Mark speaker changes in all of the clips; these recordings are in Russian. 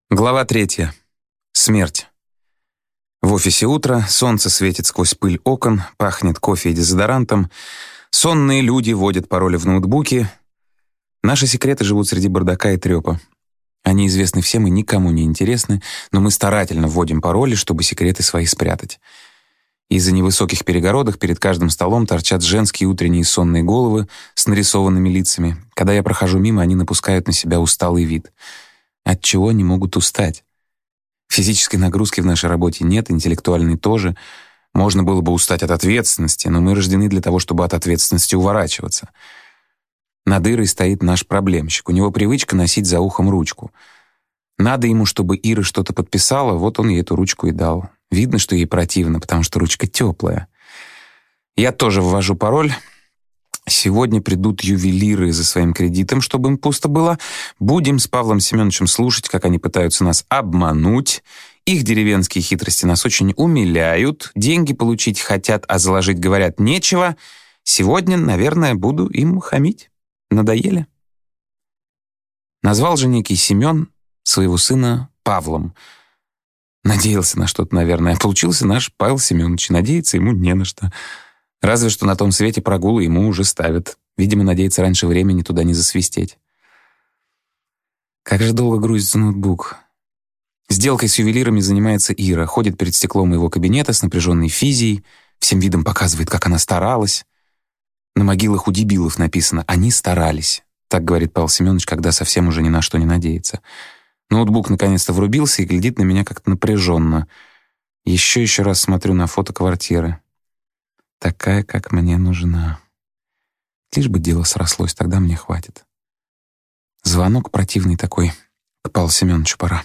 Speaker 1: Глава 3. Смерть. В офисе утро, солнце светит сквозь пыль окон, пахнет кофе и дезодорантом, сонные люди вводят пароли в ноутбуки. Наши секреты живут среди бардака и трёпа. Они известны всем и никому не интересны, но мы старательно вводим пароли, чтобы секреты свои спрятать. Из-за невысоких перегородок перед каждым столом торчат женские утренние сонные головы с нарисованными лицами. Когда я прохожу мимо, они напускают на себя усталый вид. От чего они могут устать? Физической нагрузки в нашей работе нет, интеллектуальной тоже. Можно было бы устать от ответственности, но мы рождены для того, чтобы от ответственности уворачиваться. Над Ирой стоит наш проблемщик. У него привычка носить за ухом ручку. Надо ему, чтобы Ира что-то подписала, вот он ей эту ручку и дал. Видно, что ей противно, потому что ручка теплая. Я тоже ввожу пароль. Сегодня придут ювелиры за своим кредитом, чтобы им пусто было. Будем с Павлом Семеновичем слушать, как они пытаются нас обмануть. Их деревенские хитрости нас очень умиляют. Деньги получить хотят, а заложить, говорят, нечего. Сегодня, наверное, буду им хамить. Надоели. Назвал же некий Семен своего сына Павлом. Надеялся на что-то, наверное. А получился наш Павел Семенович. Надеяться ему не на что. Разве что на том свете прогулы ему уже ставят. Видимо, надеется раньше времени туда не засвистеть. Как же долго грузится ноутбук. Сделкой с ювелирами занимается Ира. Ходит перед стеклом его кабинета с напряженной физией. Всем видом показывает, как она старалась. На могилах у дебилов написано «Они старались». Так говорит Павел Семенович, когда совсем уже ни на что не надеется. Ноутбук наконец-то врубился и глядит на меня как-то напряженно. Еще раз смотрю на фото квартиры. Такая, как мне нужна. Лишь бы дело срослось, тогда мне хватит. Звонок противный такой. К Павлу Семеновичу пора.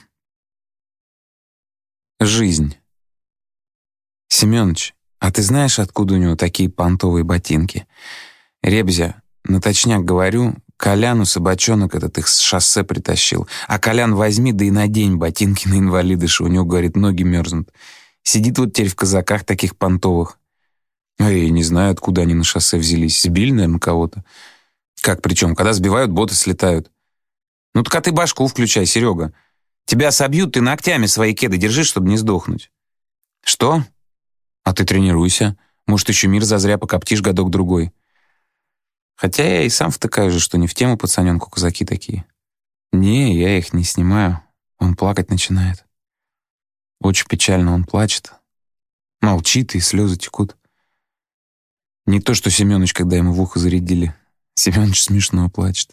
Speaker 1: Жизнь. Семенович, а ты знаешь, откуда у него такие понтовые ботинки? Ребзя, наточняк говорю, Коляну собачонок этот их с шоссе притащил. А Колян возьми, да и надень ботинки на инвалидыша. У него, говорит, ноги мерзнут. Сидит вот теперь в казаках таких понтовых. А я не знаю, откуда они на шоссе взялись. Сбили, наверное, кого-то. Как причем? Когда сбивают, боты слетают. Ну так а ты башку включай, Серега. Тебя собьют, ты ногтями свои кеды держи, чтобы не сдохнуть. Что? А ты тренируйся. Может, еще мир зазря покоптишь годок-другой. Хотя я и сам втыкаю же, что не в тему пацаненку казаки такие. Не, я их не снимаю. Он плакать начинает. Очень печально он плачет. Молчит, и слезы текут. Не то, что Семёныч, когда ему в ухо зарядили. Семёныч смешно плачет.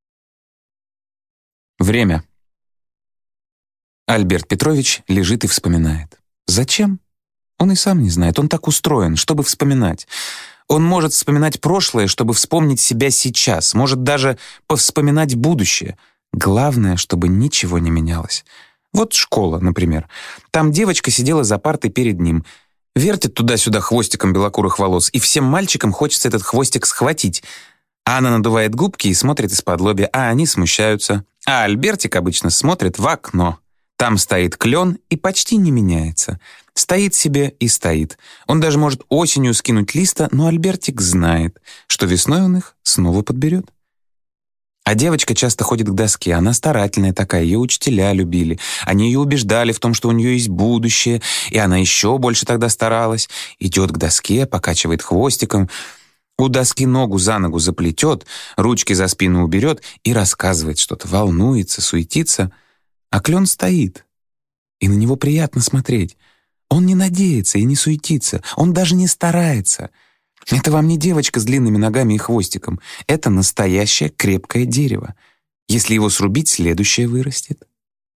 Speaker 1: Время. Альберт Петрович лежит и вспоминает. Зачем? Он и сам не знает. Он так устроен, чтобы вспоминать. Он может вспоминать прошлое, чтобы вспомнить себя сейчас. Может даже повспоминать будущее. Главное, чтобы ничего не менялось. Вот школа, например. Там девочка сидела за партой перед ним. Вертит туда-сюда хвостиком белокурых волос, и всем мальчикам хочется этот хвостик схватить. А она надувает губки и смотрит из-подлобья, а они смущаются. А Альбертик обычно смотрит в окно. Там стоит клен и почти не меняется. Стоит себе и стоит. Он даже может осенью скинуть листа, но Альбертик знает, что весной он их снова подберет. А девочка часто ходит к доске, она старательная такая, ее учителя любили. Они ее убеждали в том, что у нее есть будущее, и она еще больше тогда старалась. Идет к доске, покачивает хвостиком, у доски ногу за ногу заплетет, ручки за спину уберет и рассказывает что-то, волнуется, суетится. А клен стоит, и на него приятно смотреть. Он не надеется и не суетится, он даже не старается. Это вам не девочка с длинными ногами и хвостиком. Это настоящее крепкое дерево. Если его срубить, следующее вырастет.